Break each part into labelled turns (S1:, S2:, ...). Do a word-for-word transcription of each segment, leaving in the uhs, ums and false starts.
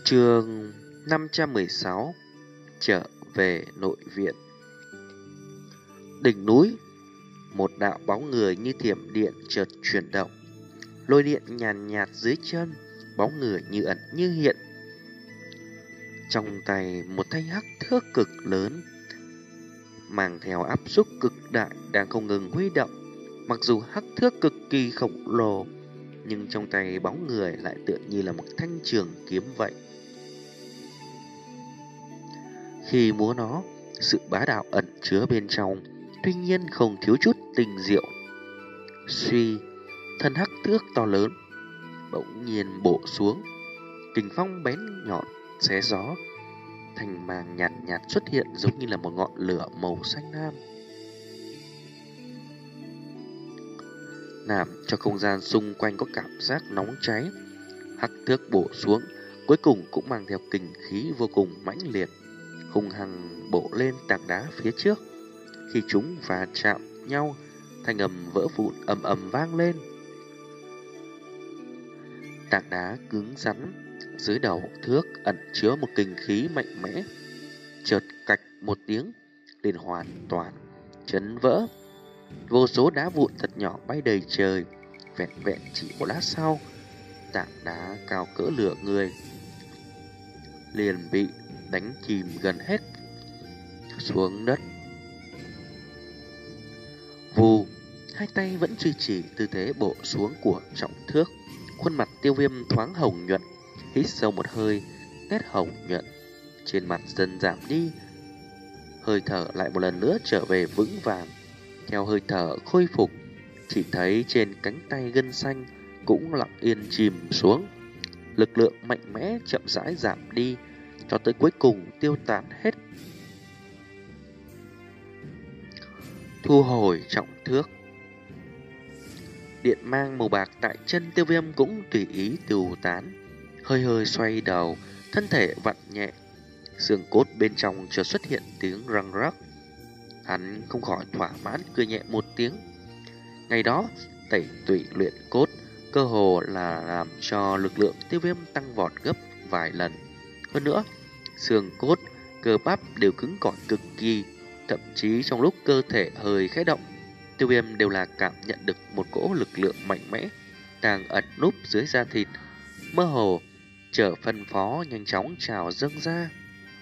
S1: Chương năm trăm mười sáu. Trở về nội viện. Đỉnh núi, một đạo bóng người như thiểm điện chợt chuyển động. Lôi điện nhàn nhạt dưới chân, bóng người như ẩn như hiện. Trong tay một thanh hắc thước cực lớn, mang theo áp suất cực đại đang không ngừng huy động. Mặc dù hắc thước cực kỳ khổng lồ, nhưng trong tay bóng người lại tựa như là một thanh trường kiếm vậy. Khi múa nó, sự bá đạo ẩn chứa bên trong, tuy nhiên không thiếu chút tinh diệu. Suy, thân hắc thước to lớn bỗng nhiên bổ xuống, kình phong bén nhọn xé gió, thành màng nhạt nhạt xuất hiện giống như là một ngọn lửa màu xanh lam, làm cho không gian xung quanh có cảm giác nóng cháy. Hắc thước bổ xuống, cuối cùng cũng mang theo kình khí vô cùng mãnh liệt, hung hăng bổ lên tảng đá phía trước. Khi chúng va chạm nhau, thanh âm vỡ vụn ầm ầm vang lên. Tảng đá cứng rắn dưới đầu thước ẩn chứa một kình khí mạnh mẽ, chợt cạch một tiếng liền hoàn toàn chấn vỡ. Vô số đá vụn thật nhỏ bay đầy trời. Vẹn vẹn chỉ một lát sau, tảng đá cao cỡ lửa người liền bị đánh chìm gần hết xuống đất. Vù, hai tay vẫn duy trì tư thế bổ xuống của trọng thước. Khuôn mặt Tiêu Viêm thoáng hồng nhuận, hít sâu một hơi, nét hồng nhuận trên mặt dần giảm đi, hơi thở lại một lần nữa trở về vững vàng. Theo hơi thở khôi phục, chỉ thấy trên cánh tay gân xanh cũng lặng yên chìm xuống. Lực lượng mạnh mẽ chậm rãi giảm đi, cho tới cuối cùng tiêu tán hết. Thu hồi trọng thước, điện mang màu bạc tại chân Tiêu Viêm cũng tùy ý tiêu tán. Hơi hơi xoay đầu, thân thể vặn nhẹ, xương cốt bên trong chợt xuất hiện tiếng răng rắc. Hắn không khỏi thỏa mãn cười nhẹ một tiếng. Ngày đó tẩy tủy luyện cốt cơ hồ là làm cho lực lượng Tiêu Viêm tăng vọt gấp vài lần. Hơn nữa, xương cốt, cơ bắp đều cứng cỏi cực kỳ. Thậm chí trong lúc cơ thể hơi khẽ động, Tiêu Viêm đều là cảm nhận được một cỗ lực lượng mạnh mẽ đang ẩn núp dưới da thịt, mơ hồ chờ phân phó nhanh chóng trào dâng ra.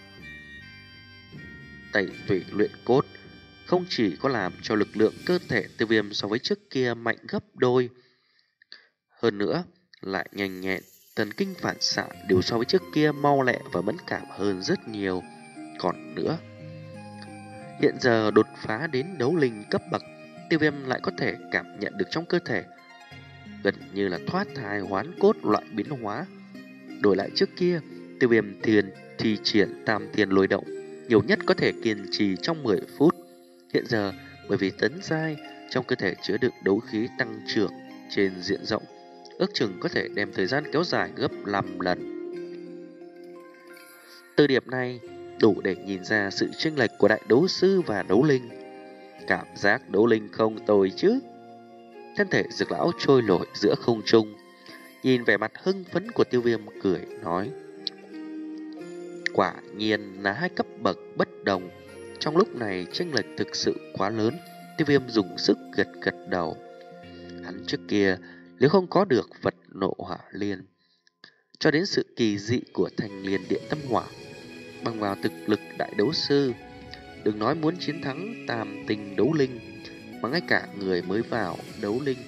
S1: Tẩy tủy luyện cốt không chỉ có làm cho lực lượng cơ thể Tiêu Viêm so với trước kia mạnh gấp đôi, hơn nữa lại nhanh nhẹn, thần kinh phản xạ đều so với trước kia mau lẹ và mẫn cảm hơn rất nhiều. Còn nữa, hiện giờ đột phá đến đấu linh cấp bậc, Tiêu Viêm lại có thể cảm nhận được trong cơ thể gần như là thoát thai hoán cốt loại biến hóa. Đổi lại trước kia, Tiêu Viêm thiền thi triển tam thiên lôi động nhiều nhất có thể kiên trì trong mười phút. Hiện giờ bởi vì tấn giai, trong cơ thể chứa đựng đấu khí tăng trưởng trên diện rộng, ước chừng có thể đem thời gian kéo dài gấp năm lần. Từ điểm này đủ để nhìn ra sự chênh lệch của đại đấu sư và đấu linh. Cảm giác đấu linh không tồi chứ. Thân thể Dược lão trôi nổi giữa không trung, nhìn vẻ mặt hưng phấn của Tiêu Viêm cười nói: quả nhiên là hai cấp bậc bất đồng. Trong lúc này chênh lệch thực sự quá lớn. Tiêu Viêm dùng sức gật gật đầu. Hắn trước kia nếu không có được vật nộ hỏa liên, cho đến sự kỳ dị của thanh liên điện tâm hỏa, bằng vào thực lực đại đấu sư, đừng nói muốn chiến thắng tam tinh đấu linh, mà ngay cả người mới vào đấu linh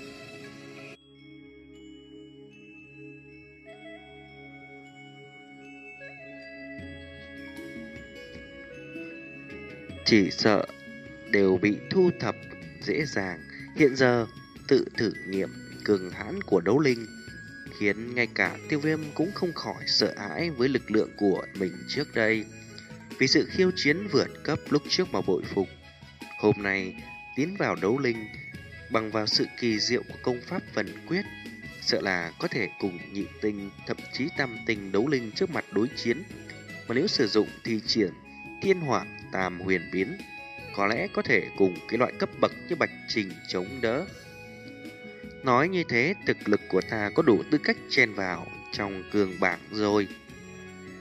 S1: chỉ sợ đều bị thu thập dễ dàng. Hiện giờ tự thử nghiệm cường hãn của đấu linh khiến ngay cả Tiêu Viêm cũng không khỏi sợ hãi với lực lượng của mình trước đây. Vì sự khiêu chiến vượt cấp lúc trước mà bội phục, hôm nay tiến vào đấu linh bằng vào sự kỳ diệu của công pháp phần quyết, sợ là có thể cùng nhị tinh thậm chí tam tinh đấu linh trước mặt đối chiến. Mà nếu sử dụng thi triển thiên hỏa tam huyền biến, có lẽ có thể cùng cái loại cấp bậc như Bạch Trình chống đỡ. Nói như thế, thực lực của ta có đủ tư cách chen vào trong cường bảng rồi.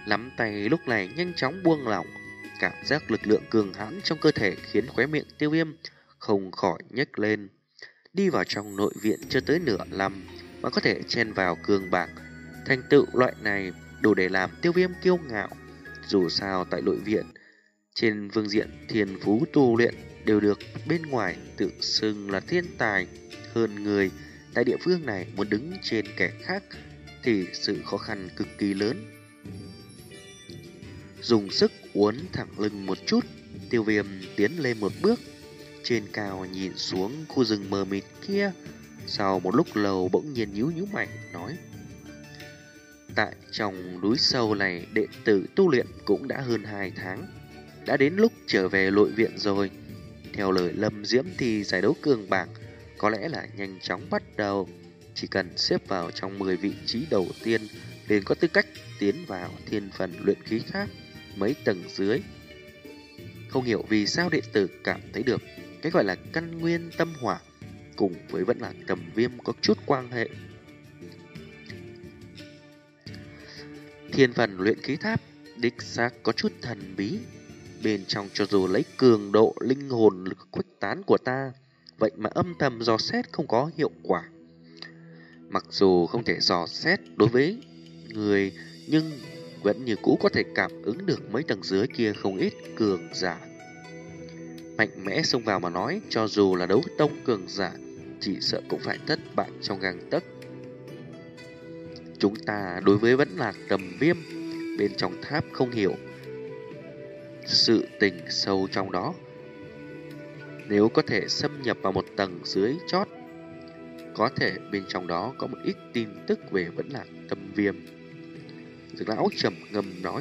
S1: Nắm tay lúc này nhanh chóng buông lỏng. Cảm giác lực lượng cường hãn trong cơ thể khiến khóe miệng Tiêu Viêm không khỏi nhếch lên. Đi vào trong nội viện chưa tới nửa năm mà có thể chen vào cường bảng, thành tựu loại này đủ để làm Tiêu Viêm kiêu ngạo. Dù sao tại nội viện, trên phương diện thiên phú tu luyện đều được bên ngoài tự xưng là thiên tài hơn người. Tại địa phương này muốn đứng trên kẻ khác thì sự khó khăn cực kỳ lớn. Dùng sức uốn thẳng lưng một chút, Tiêu Viêm tiến lên một bước, trên cao nhìn xuống khu rừng mờ mịt kia. Sau một lúc lâu bỗng nhiên nhíu nhíu mày nói: tại trong núi sâu này đệ tử tu luyện cũng đã hơn hai tháng, đã đến lúc trở về nội viện rồi. Theo lời Lâm Diễm thì giải đấu cường bảng có lẽ là nhanh chóng bắt đầu. Chỉ cần xếp vào trong mười vị trí đầu tiên liền có tư cách tiến vào thiên phần luyện khí tháp mấy tầng dưới. Không hiểu vì sao đệ tử cảm thấy được cái gọi là căn nguyên tâm hỏa cùng với vẫn là tầm viêm có chút quan hệ. Thiên phần luyện khí tháp đích xác có chút thần bí. Bên trong cho dù lấy cường độ linh hồn lực khuếch tán của ta, vậy mà âm thầm dò xét không có hiệu quả. Mặc dù không thể dò xét đối với người, nhưng vẫn như cũ có thể cảm ứng được mấy tầng dưới kia không ít cường giả. Mạnh mẽ xông vào mà nói, cho dù là đấu tông cường giả, chỉ sợ cũng phải thất bại trong gang tấc. Chúng ta đối với vẫn là tầm viêm, bên trong tháp không hiểu sự tình sâu trong đó. Nếu có thể xâm nhập vào một tầng dưới chót, có thể bên trong đó có một ít tin tức về vẫn là tâm viêm. Dược lão trầm ngâm nói.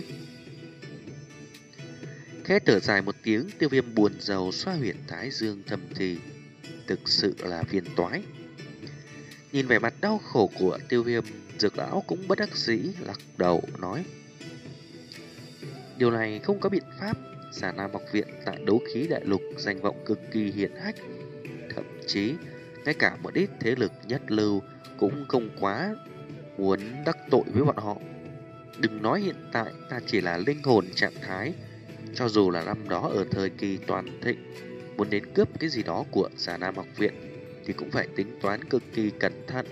S1: Khẽ thở dài một tiếng, Tiêu Viêm buồn rầu xoa huyệt thái dương thầm thì, thực sự là phiền toái. Nhìn vẻ mặt đau khổ của Tiêu Viêm, Dược lão cũng bất đắc dĩ lắc đầu nói: điều này không có biện pháp. Già Nam học viện tại đấu khí đại lục danh vọng cực kỳ hiển hách, thậm chí ngay cả một ít thế lực nhất lưu cũng không quá muốn đắc tội với bọn họ. Đừng nói hiện tại ta chỉ là linh hồn trạng thái, cho dù là năm đó ở thời kỳ toàn thịnh, muốn đến cướp cái gì đó của Già Nam học viện thì cũng phải tính toán cực kỳ cẩn thận.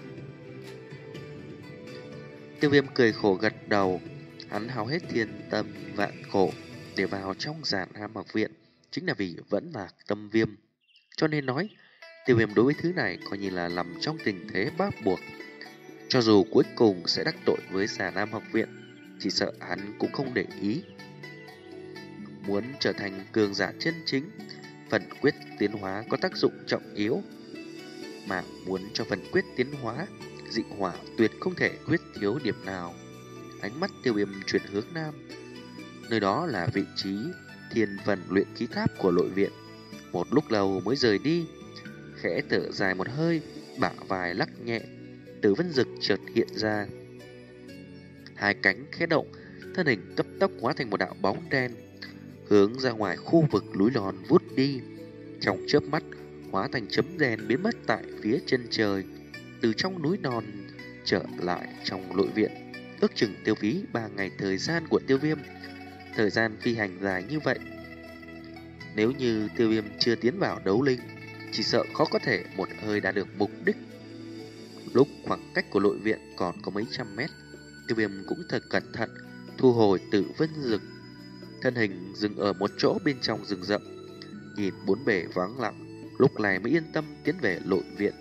S1: Tiêu Viêm cười khổ gật đầu. Hắn hao hết thiên tâm vạn khổ để vào trong Già Nam học viện chính là vì vẫn là tâm viêm. Cho nên nói, Tiêu Viêm đối với thứ này coi như là nằm trong tình thế bắt buộc. Cho dù cuối cùng sẽ đắc tội với Già Nam học viện, chỉ sợ hắn cũng không để ý. Muốn trở thành cường giả chân chính, phần quyết tiến hóa có tác dụng trọng yếu. Mà muốn cho phần quyết tiến hóa, dị hỏa tuyệt không thể quyết thiếu điểm nào. Ánh mắt Tiêu Viêm chuyển hướng nam, nơi đó là vị trí thiên phần luyện khí tháp của nội viện. Một lúc lâu mới rời đi, khẽ thở dài một hơi, bả vai lắc nhẹ, Tử Vân Dực chợt hiện ra. Hai cánh khẽ động, thân hình cấp tốc hóa thành một đạo bóng đen, hướng ra ngoài khu vực núi non vút đi. Trong chớp mắt, hóa thành chấm đen biến mất tại phía chân trời. Từ trong núi non trở lại trong nội viện, ước chừng tiêu phí ba ngày thời gian của Tiêu Viêm. Thời gian phi hành dài như vậy, nếu như Tiêu Viêm chưa tiến vào đấu linh, chỉ sợ khó có thể một hơi đạt được mục đích. Lúc khoảng cách của nội viện còn có mấy trăm mét, Tiêu Viêm cũng thật cẩn thận thu hồi Tử Vân Dực, thân hình dừng ở một chỗ bên trong rừng rậm, nhìn bốn bề vắng lặng, lúc này mới yên tâm tiến về nội viện.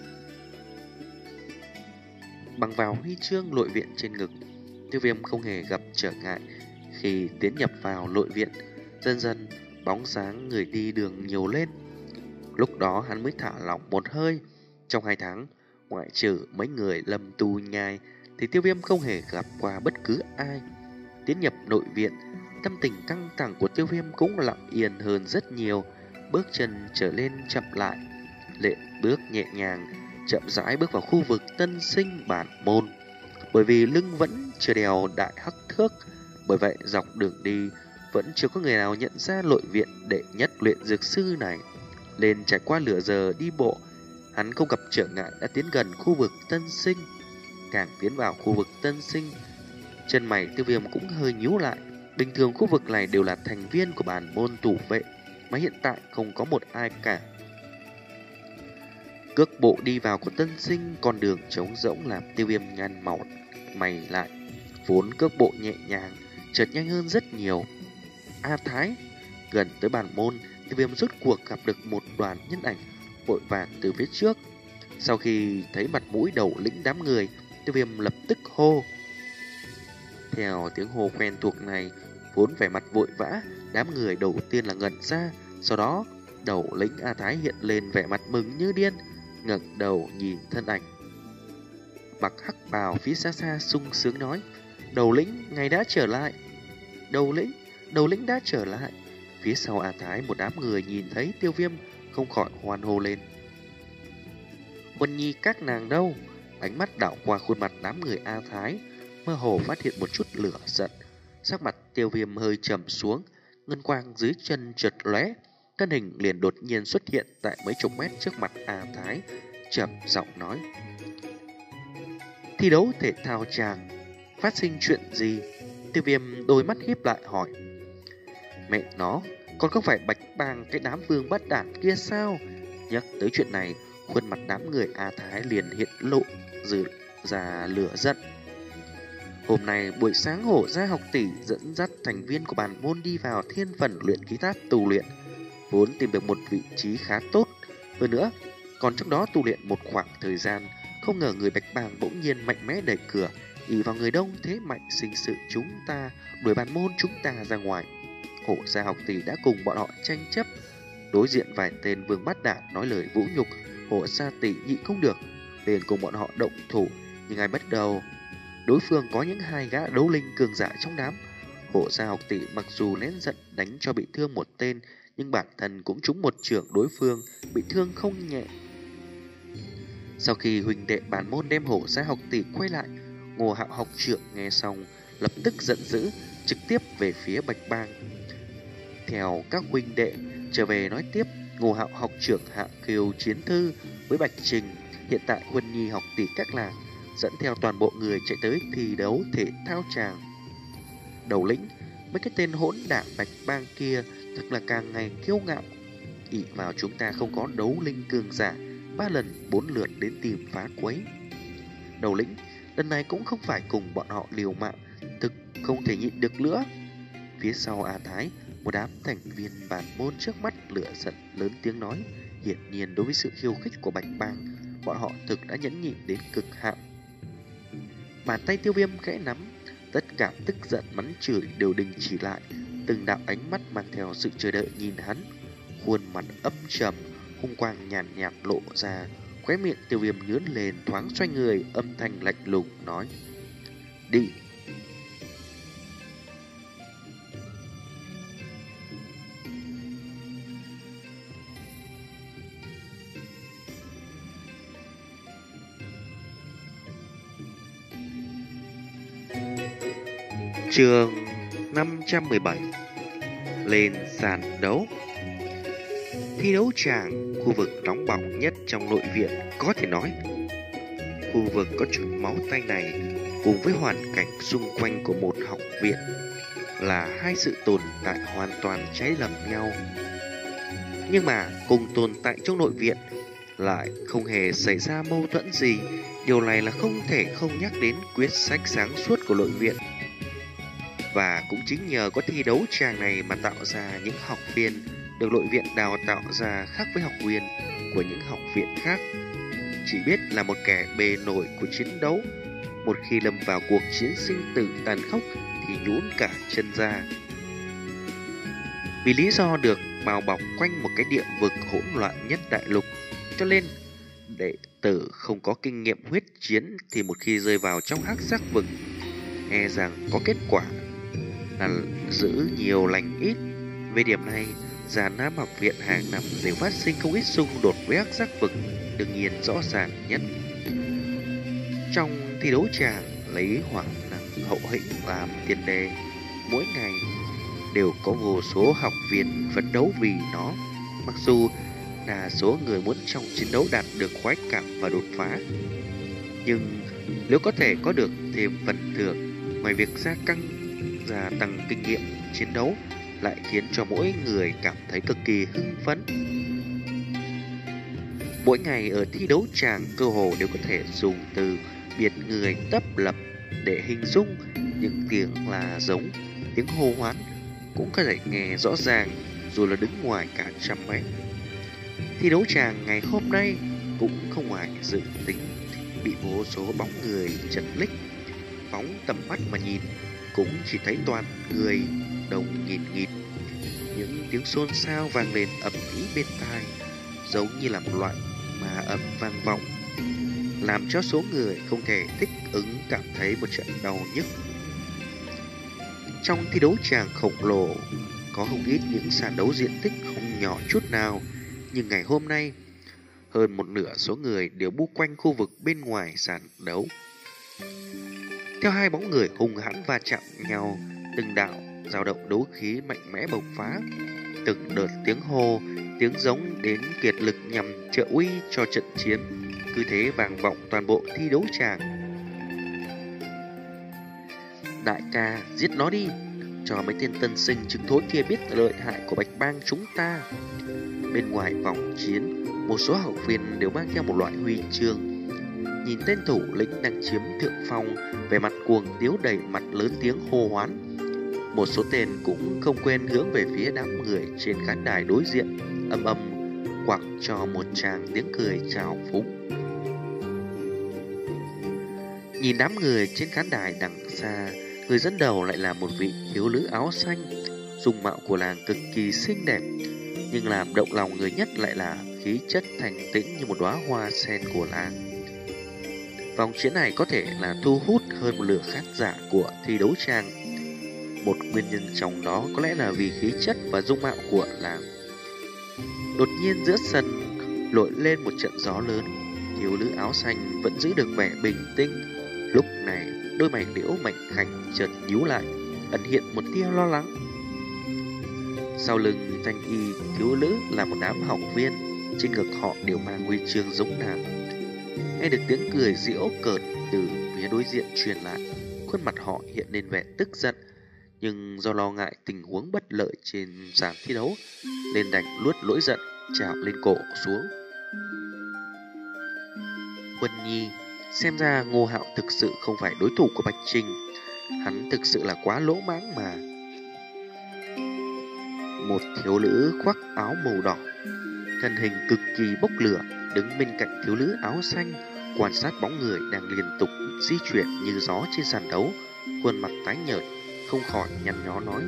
S1: Bằng vào huy chương nội viện trên ngực, Tiêu Viêm không hề gặp trở ngại khi tiến nhập vào nội viện. Dần dần bóng dáng người đi đường nhiều lên, lúc đó hắn mới thả lỏng một hơi. Trong hai tháng, ngoại trừ mấy người Lâm Tu Nhai thì Tiêu Viêm không hề gặp qua bất cứ ai. Tiến nhập nội viện, tâm tình căng thẳng của Tiêu Viêm cũng lặng yên hơn rất nhiều, bước chân trở lên chậm lại, lệ bước nhẹ nhàng, chậm rãi bước vào khu vực tân sinh bản môn. Bởi vì lưng vẫn chưa đèo đại hắc thước, bởi vậy dọc đường đi vẫn chưa có người nào nhận ra nội viện đệ nhất luyện dược sư này. Lên trải qua nửa giờ đi bộ, hắn không gặp trở ngại đã tiến gần khu vực tân sinh. Càng tiến vào khu vực tân sinh, Chân mày Tiêu Viêm cũng hơi nhíu lại. Bình thường khu vực này đều là thành viên của bản môn thủ vệ, mà hiện tại không có một ai cả. Cước bộ đi vào của tân sinh, con đường trống rỗng làm Tiêu Viêm nhăn màu mày lại. Vốn cước bộ nhẹ nhàng, chợt nhanh hơn rất nhiều. A Thái, gần tới bản môn, Tiêu Viêm rốt cuộc gặp được một đoàn nhân ảnh vội vàng từ phía trước. Sau khi thấy mặt mũi đầu lĩnh đám người, Tiêu Viêm lập tức hô. Theo tiếng hô quen thuộc này, vốn vẻ mặt vội vã, đám người đầu tiên là ngẩn ra, sau đó đầu lĩnh A Thái hiện lên vẻ mặt mừng như điên, ngẩng đầu nhìn thân ảnh mặc hắc bào phía xa xa sung sướng nói: "Đầu lĩnh, ngài đã trở lại." "Đầu lĩnh, đầu lĩnh đã trở lại." Phía sau A Thái một đám người nhìn thấy Tiêu Viêm không khỏi hoan hô lên. "Huân Nhi các nàng đâu?" Ánh mắt đảo qua khuôn mặt đám người A Thái, mơ hồ phát hiện một chút lửa giận. Sắc mặt Tiêu Viêm hơi trầm xuống, ngân quang dưới chân chợt lóe, thân hình liền đột nhiên xuất hiện tại mấy chục mét trước mặt A Thái, trầm giọng nói: "Thi đấu thể thao chàng, phát sinh chuyện gì?" Tiêu Viêm đôi mắt híp lại hỏi. "Mẹ nó, còn không phải Bạch Bàng cái đám vương bắt đản kia sao?" Nhắc tới chuyện này, khuôn mặt đám người A Thái liền hiện lộ dự ra lửa giận. Hôm nay buổi sáng Hổ Gia học tỷ dẫn dắt thành viên của bản môn đi vào thiên phần luyện khí tháp tu luyện, vốn tìm được một vị trí khá tốt. Hơn nữa, còn trong đó tu luyện một khoảng thời gian, không ngờ người Bạch Bàng bỗng nhiên mạnh mẽ đẩy cửa, ỷ vào người đông thế mạnh sinh sự chúng ta, đuổi bản môn chúng ta ra ngoài. Hổ Gia học tỷ đã cùng bọn họ tranh chấp, đối diện vài tên vương bát đản nói lời vũ nhục, Hổ Gia tỷ nhịn không được, liền cùng bọn họ động thủ. Nhưng ai bắt đầu, đối phương có những hai gã đấu linh cường giả trong đám. Hổ Gia học tỷ mặc dù nén giận đánh cho bị thương một tên, nhưng bản thân cũng trúng một chưởng đối phương, bị thương không nhẹ. Sau khi huynh đệ bản môn đem Hổ Gia học tỷ quay lại, Ngô Hạo học trưởng nghe xong lập tức giận dữ, trực tiếp về phía Bạch Bang. Theo các huynh đệ trở về nói tiếp, Ngô Hạo học trưởng hạ kiều chiến thư với Bạch Trình, hiện tại Huân Nhi học tỷ các làng dẫn theo toàn bộ người chạy tới thi đấu thể thao tràng. Đầu lĩnh, mấy cái tên hỗn đảng Bạch Bang kia thật là càng ngày kiêu ngạo, ỷ vào chúng ta không có đấu linh cường giả, ba lần bốn lượt đến tìm phá quấy. Đầu lĩnh, lần này cũng không phải cùng bọn họ liều mạng, thực không thể nhịn được nữa. Phía sau A Thái, một đám thành viên bản môn trước mắt lửa giận lớn tiếng nói. Hiển nhiên đối với sự khiêu khích của Bạch Bang, bọn họ thực đã nhẫn nhịn đến cực hạn. Bàn tay Tiêu Viêm khẽ nắm, tất cả tức giận mắng chửi đều đình chỉ lại, từng đạo ánh mắt mang theo sự chờ đợi nhìn hắn. Khuôn mặt âm trầm, hung quang nhàn nhạt, nhạt lộ ra, khóe miệng Tiêu Viêm nhướng lên, thoáng xoay người, âm thanh lạnh lùng nói: "Đi." Chương năm trăm mười bảy. Lên sàn đấu. Thi đấu tràng, khu vực nóng bỏng nhất trong nội viện có thể nói. Khu vực có chút máu tanh này cùng với hoàn cảnh xung quanh của một học viện là hai sự tồn tại hoàn toàn trái lầm nhau. Nhưng mà cùng tồn tại trong nội viện lại không hề xảy ra mâu thuẫn gì. Điều này là không thể không nhắc đến quyết sách sáng suốt của nội viện. Và cũng chính nhờ có thi đấu tràng này mà tạo ra những học viên được nội viện đào tạo ra khác với học viên của những học viện khác. Chỉ biết là một kẻ bề nổi của chiến đấu, một khi lâm vào cuộc chiến sinh tử tàn khốc thì nhũn cả chân ra. Vì lý do được bao bọc quanh một cái địa vực hỗn loạn nhất đại lục, cho nên đệ tử không có kinh nghiệm huyết chiến thì một khi rơi vào trong hắc sắc vực, e rằng có kết quả là giữ nhiều lành ít. Về điểm này, Già Nam học viện hàng năm đều phát sinh không ít xung đột với hắc sắc vực, đương nhiên rõ ràng nhất. Trong thi đấu tràng lấy hoàng năng hậu hĩnh làm tiền đề, mỗi ngày đều có vô số học viên phấn đấu vì nó. Mặc dù đa số người muốn trong chiến đấu đạt được khoái cảm và đột phá, nhưng nếu có thể có được thêm phần thưởng Ngoài việc gia căng gia tăng kinh nghiệm chiến đấu, lại khiến cho mỗi người cảm thấy cực kỳ hưng phấn. Mỗi ngày ở thi đấu tràng cơ hồ đều có thể dùng từ biệt người tấp lập để hình dung. Những tiếng là giống, tiếng hô hoán cũng có thể nghe rõ ràng dù là đứng ngoài cả trăm mét. Thi đấu tràng ngày hôm nay cũng không ngoài dự tính, bị vô số bóng người chật ních. Phóng tầm mắt mà nhìn cũng chỉ thấy toàn người đông nghìn nghịt. Những tiếng xôn xao vang lên ầm ĩ bên tai, giống như là một loại mà ầm vang vọng, làm cho số người không thể thích ứng cảm thấy một trận đau nhức. Trong thi đấu tràng khổng lồ có không ít những sàn đấu diện tích không nhỏ chút nào, nhưng ngày hôm nay hơn một nửa số người đều bu quanh khu vực bên ngoài sàn đấu. Theo hai bóng người hung hãn va chạm nhau, từng đạo dao động đấu khí mạnh mẽ bộc phá, từng đợt tiếng hô, tiếng giống đến kiệt lực nhằm trợ uy cho trận chiến, cứ thế vang vọng toàn bộ thi đấu tràng. Đại ca, giết nó đi, cho mấy tên tân sinh chứng thối kia biết lợi hại của Bạch Bang chúng ta. Bên ngoài vòng chiến, một số học viên đều mang theo một loại huy chương. Nhìn tên thủ lĩnh đang chiếm thượng phong, về mặt cuồng tiếu đầy mặt lớn tiếng hô hoán. Một số tên cũng không quên hướng về phía đám người trên khán đài đối diện, âm âm quẳng cho một tràng tiếng cười chào phúng. Nhìn đám người trên khán đài đằng xa, người dẫn đầu lại là một vị thiếu nữ áo xanh, dung mạo của nàng cực kỳ xinh đẹp, nhưng làm động lòng người nhất lại là khí chất thanh tĩnh như một đóa hoa sen của nàng. Vòng chiến này có thể là thu hút hơn một lượng khán giả của thi đấu tràng. Một nguyên nhân trong đó có lẽ là vì khí chất và dung mạo của nàng. Đột nhiên giữa sân nổi lên một trận gió lớn, thiếu nữ áo xanh vẫn giữ được vẻ bình tĩnh. Lúc này đôi mày liễu mảnh khảnh chợt nhíu lại, ẩn hiện một tia lo lắng. Sau lưng thanh y thiếu nữ là một đám học viên, trên ngực họ đều mang huy chương giống nàng. Nghe được tiếng cười giễu cợt từ phía đối diện truyền lại, khuôn mặt họ hiện lên vẻ tức giận, nhưng do lo ngại tình huống bất lợi trên sàn thi đấu nên đành nuốt lỗi giận, trào lên cổ xuống. Huân Nhi, xem ra Ngô Hạo thực sự không phải đối thủ của Bạch Trình, hắn thực sự là quá lỗ mãng mà. Một thiếu nữ khoác áo màu đỏ, thân hình cực kỳ bốc lửa, đứng bên cạnh thiếu nữ áo xanh, quan sát bóng người đang liên tục di chuyển như gió trên sàn đấu, khuôn mặt tái nhợt, không khỏi nhăn nhó nói: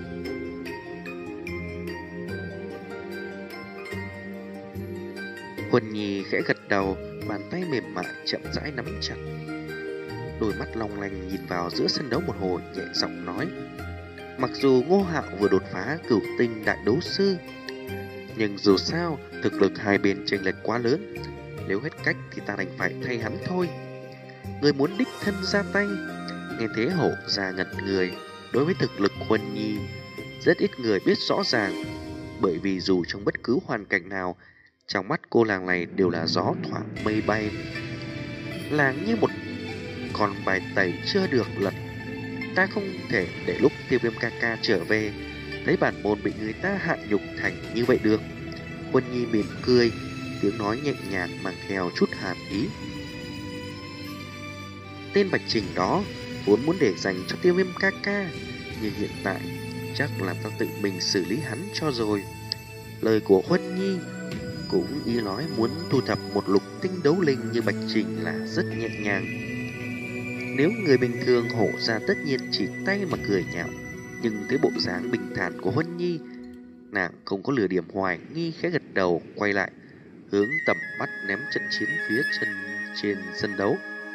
S1: Huân Nhi khẽ gật đầu, bàn tay mềm mại chậm rãi nắm chặt. Đôi mắt long lanh nhìn vào giữa sân đấu một hồi, nhẹ giọng nói: Mặc dù Ngô Hạo vừa đột phá cửu tinh đại đấu sư, nhưng dù sao thực lực hai bên chênh lệch quá lớn, nếu hết cách thì ta đành phải thay hắn thôi. Người muốn đích thân ra tay. Nghe thế hổ ra ngẩn người. Đối với thực lực Huân Nhi, rất ít người biết rõ ràng, bởi vì dù trong bất cứ hoàn cảnh nào, trong mắt cô làng này đều là gió thoảng mây bay. Làng như một con bài tẩy chưa được lật. Ta không thể để lúc Tiêu Viêm ca ca trở về, thấy bản môn bị người ta hạ nhục thành như vậy được. Huân Nhi mỉm cười, tiếng nói nhẹ nhàng mang theo chút hàn ý. Tên Bạch Trình đó vốn muốn để dành cho Tiêu Viêm ca ca, nhưng hiện tại chắc là ta tự mình xử lý hắn cho rồi. Lời của Huân Nhi cũng ý nói muốn thu thập một lục tinh đấu linh như Bạch Trình là rất nhẹ nhàng. Nếu người bình thường hổ ra tất nhiên chỉ tay mà cười nhạo, nhưng thấy bộ dáng bình thản của Huân Nhi, nàng không có lừa điểm hoài nghi, khẽ gật đầu quay lại, hướng tầm mắt ném trận chiến phía chân trên sân đấu.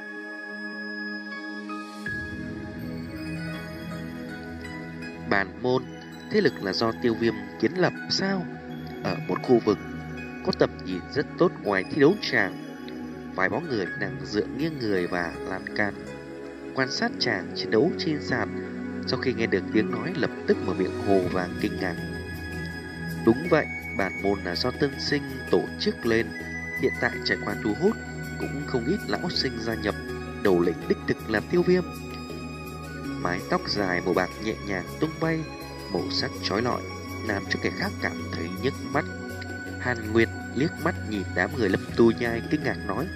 S1: Bản môn, thế lực là do Tiêu Viêm kiến lập sao? Ở một khu vực có tầm nhìn rất tốt ngoài thi đấu tràng, vài bóng người đang dựa nghiêng người và lan can quan sát chàng chiến đấu trên sàn. Sau khi nghe được tiếng nói lập tức mở miệng hồ và kinh ngạc. Đúng vậy, bản môn là do tân sinh tổ chức lên, hiện tại trải qua thu hút cũng không ít lão sinh gia nhập, đầu lĩnh đích thực là Tiêu Viêm. mái tóc dài màu bạc nhẹ nhàng tung bay, màu sắc chói lọi, làm cho kẻ khác cảm thấy nhức mắt. Hàn Nguyệt liếc mắt nhìn đám người Lâm Tu Nhai kinh ngạc nói: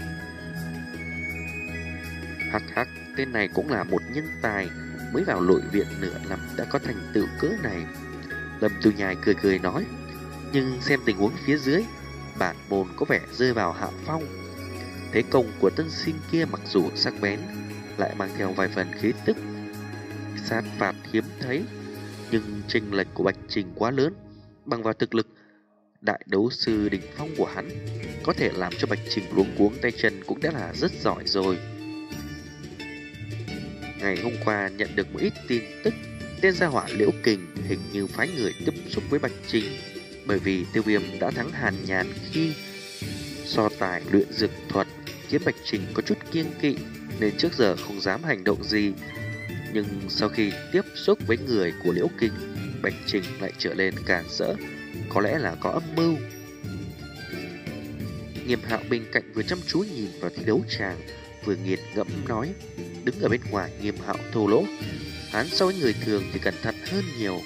S1: hắc hắc, tên này cũng là một nhân tài, mới vào nội viện nửa năm đã có thành tựu cỡ này. Lâm Tu Nhai cười cười nói: nhưng xem tình huống phía dưới, bản môn có vẻ rơi vào hạ phong. Thế công của tân sinh kia mặc dù sắc bén, lại mang theo vài phần khí tức sát phạt hiếm thấy, nhưng chênh lệch của Bạch Trình quá lớn. Bằng vào thực lực đại đấu sư đỉnh phong của hắn, có thể làm cho Bạch Trình luống cuống tay chân cũng đã là rất giỏi rồi. Ngày hôm qua nhận được một ít tin tức, tên gia hỏa Liễu Kình hình như phái người tiếp xúc với Bạch Trình, bởi vì Tiêu Viêm đã thắng Hàn Nhàn khi so tài luyện dược thuật, khiến Bạch Trình có chút kiêng kỵ nên trước giờ không dám hành động gì. Nhưng sau khi tiếp xúc với người của Liễu Kình, Bạch Trình lại trở lên càn rỡ, có lẽ là có âm mưu. Nghiêm Hạo bên cạnh vừa chăm chú nhìn vào thi đấu tràng, vừa nghiền ngẫm nói: đứng ở bên ngoài Nghiêm Hạo thô lỗ, hắn so với người thường thì cẩn thận hơn nhiều.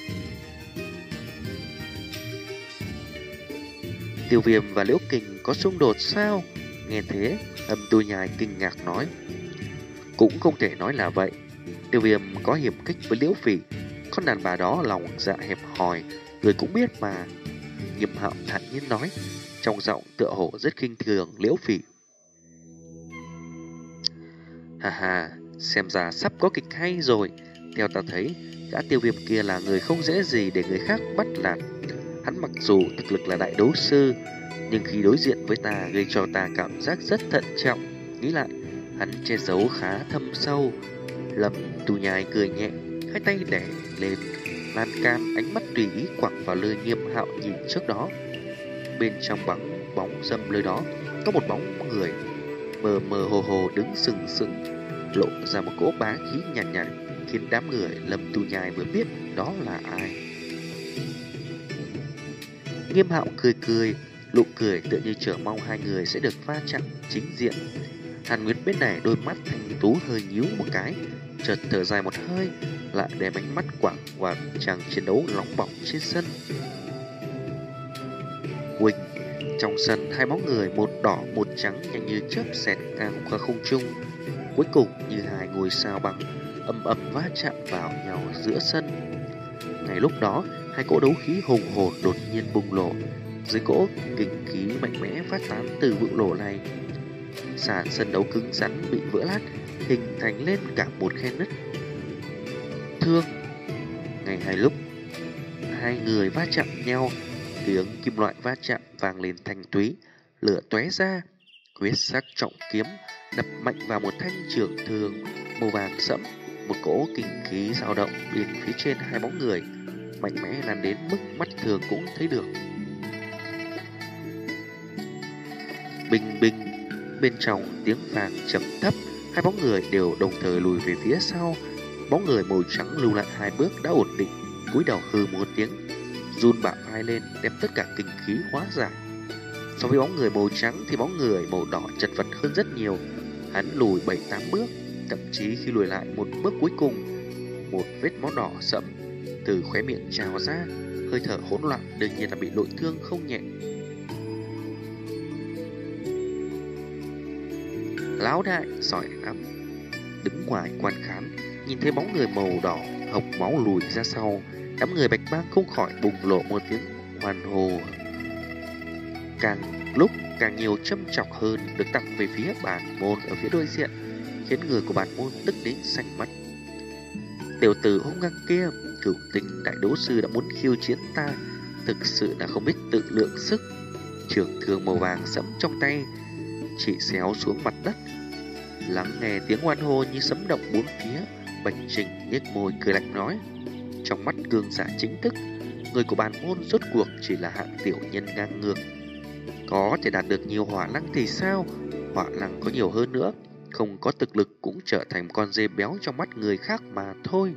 S1: Tiêu Viêm và Liễu Kình có xung đột sao? Nghe thế, Lâm Tu Nhai kinh ngạc nói: cũng không thể nói là vậy. Tiêu Viêm có hiểm khích với Liễu Phỉ, con đàn bà đó lòng dạ hẹp hòi, người cũng biết mà. Nghiêm Hạo thản nhiên nói, trong giọng tựa hồ rất khinh thường Liễu Phỉ. Hà hà, xem ra sắp có kịch hay rồi. Theo ta thấy, gã Tiêu Viêm kia là người không dễ gì để người khác bắt nạt. Hắn mặc dù thực lực là đại đấu sư, nhưng khi đối diện với ta gây cho ta cảm giác rất thận trọng. Nghĩ lại, hắn che giấu khá thâm sâu. Lâm Tu Nhai cười nhẹ, hai tay đè lên lan can, ánh mắt tùy ý quẳng vào nơi Nghiêm Hạo nhìn trước đó. Bên trong bóng bóng râm nơi đó có một bóng người mờ mờ hồ hồ đứng sừng sững, lộ ra một cỗ bá khí nhàn nhạt, nhạt, khiến đám người Lâm Tu Nhai vừa biết đó là ai. Nghiêm Hạo cười cười, nụ cười tựa như chờ mong hai người sẽ được va chạm chính diện. Hàn Nguyệt bên này đôi mắt thanh tú hơi nhíu một cái, chợt thở dài một hơi, lại đem ánh mắt quẳng vào chàng chiến đấu nóng bỏng trên sân. Huỳnh, trong sân hai bóng người một đỏ một trắng nhanh như chớp xẹt ngang qua không trung, cuối cùng như hai ngôi sao băng ầm ầm va chạm vào nhau giữa sân. Ngay lúc đó, hai cỗ đấu khí hùng hồn đột nhiên bùng nổ. Dưới cỗ kình khí mạnh mẽ phát tán từ vụ nổ này, sàn sân đấu cứng rắn bị vỡ lát, hình thành lên cả một khe nứt. Thương. Ngay hai lúc hai người va chạm nhau, tiếng kim loại va chạm vang lên thanh túy, lửa tóe ra. Huyết sắc trọng kiếm đập mạnh vào một thanh trường thương màu vàng sẫm. Một cỗ kinh khí dao động bên phía trên hai bóng người, mạnh mẽ lan đến mức mắt thường cũng thấy được. Bình bình, bên trong tiếng vàng trầm thấp, hai bóng người đều đồng thời lùi về phía sau. Bóng người màu trắng lùi lại hai bước đã ổn định, cúi đầu hừ một tiếng, run bả vai lên đem tất cả kinh khí hóa giải. So với bóng người màu trắng thì bóng người màu đỏ chật vật hơn rất nhiều. Hắn lùi bảy tám bước, thậm chí khi lùi lại một bước cuối cùng, một vết máu đỏ sẫm từ khóe miệng trào ra, hơi thở hỗn loạn, đương nhiên là bị nội thương không nhẹ. Lão đại giỏi lắm. Đứng ngoài quan khán, nhìn thấy bóng người màu đỏ hộc máu lùi ra sau, đám người Bạch Bang không khỏi bùng lộ một tiếng hoan hô. Càng lúc càng nhiều châm chọc hơn được tặng về phía bản môn ở phía đối diện, khiến người của bản môn tức đến xanh mắt. Tiểu tử hung ngang kia, cửu tinh đại đấu sư đã muốn khiêu chiến ta, thực sự là không biết tự lượng sức. Trường thương màu vàng sẫm trong tay chỉ xéo xuống mặt đất. Lắng nghe tiếng hoan hô như sấm động bốn phía, Bạch Trình nhếch môi cười lạnh nói, trong mắt cường giả chính thức, người của bản môn rốt cuộc chỉ là hạng tiểu nhân ngang ngược. Có thể đạt được nhiều hỏa lăng thì sao? Hỏa lăng có nhiều hơn nữa, không có thực lực cũng trở thành con dê béo trong mắt người khác mà thôi.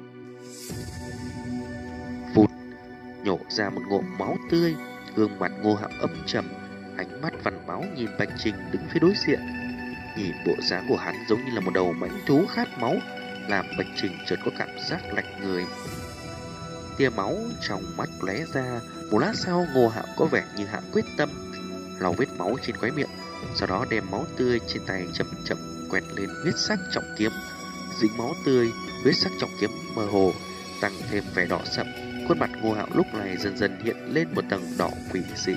S1: Vụt, nhổ ra một ngụm máu tươi, gương mặt Ngô Hạo âm trầm, ánh mắt vằn máu nhìn Bạch Trình đứng phía đối diện. Nhìn bộ dáng của hắn giống như là một đầu mãnh thú khát máu, làm Bạch Trình chợt có cảm giác lạnh người. Tia máu trong mắt lóe ra, một lát sau Ngô Hạo có vẻ như hạ quyết tâm, lau vết máu trên khóe miệng, sau đó đem máu tươi trên tay chậm chậm quẹt lên huyết sắc trọng kiếm. Dính máu tươi, huyết sắc trọng kiếm mơ hồ tăng thêm vẻ đỏ sậm. Khuôn mặt Ngô Hạo lúc này dần dần hiện lên một tầng đỏ quỷ dị.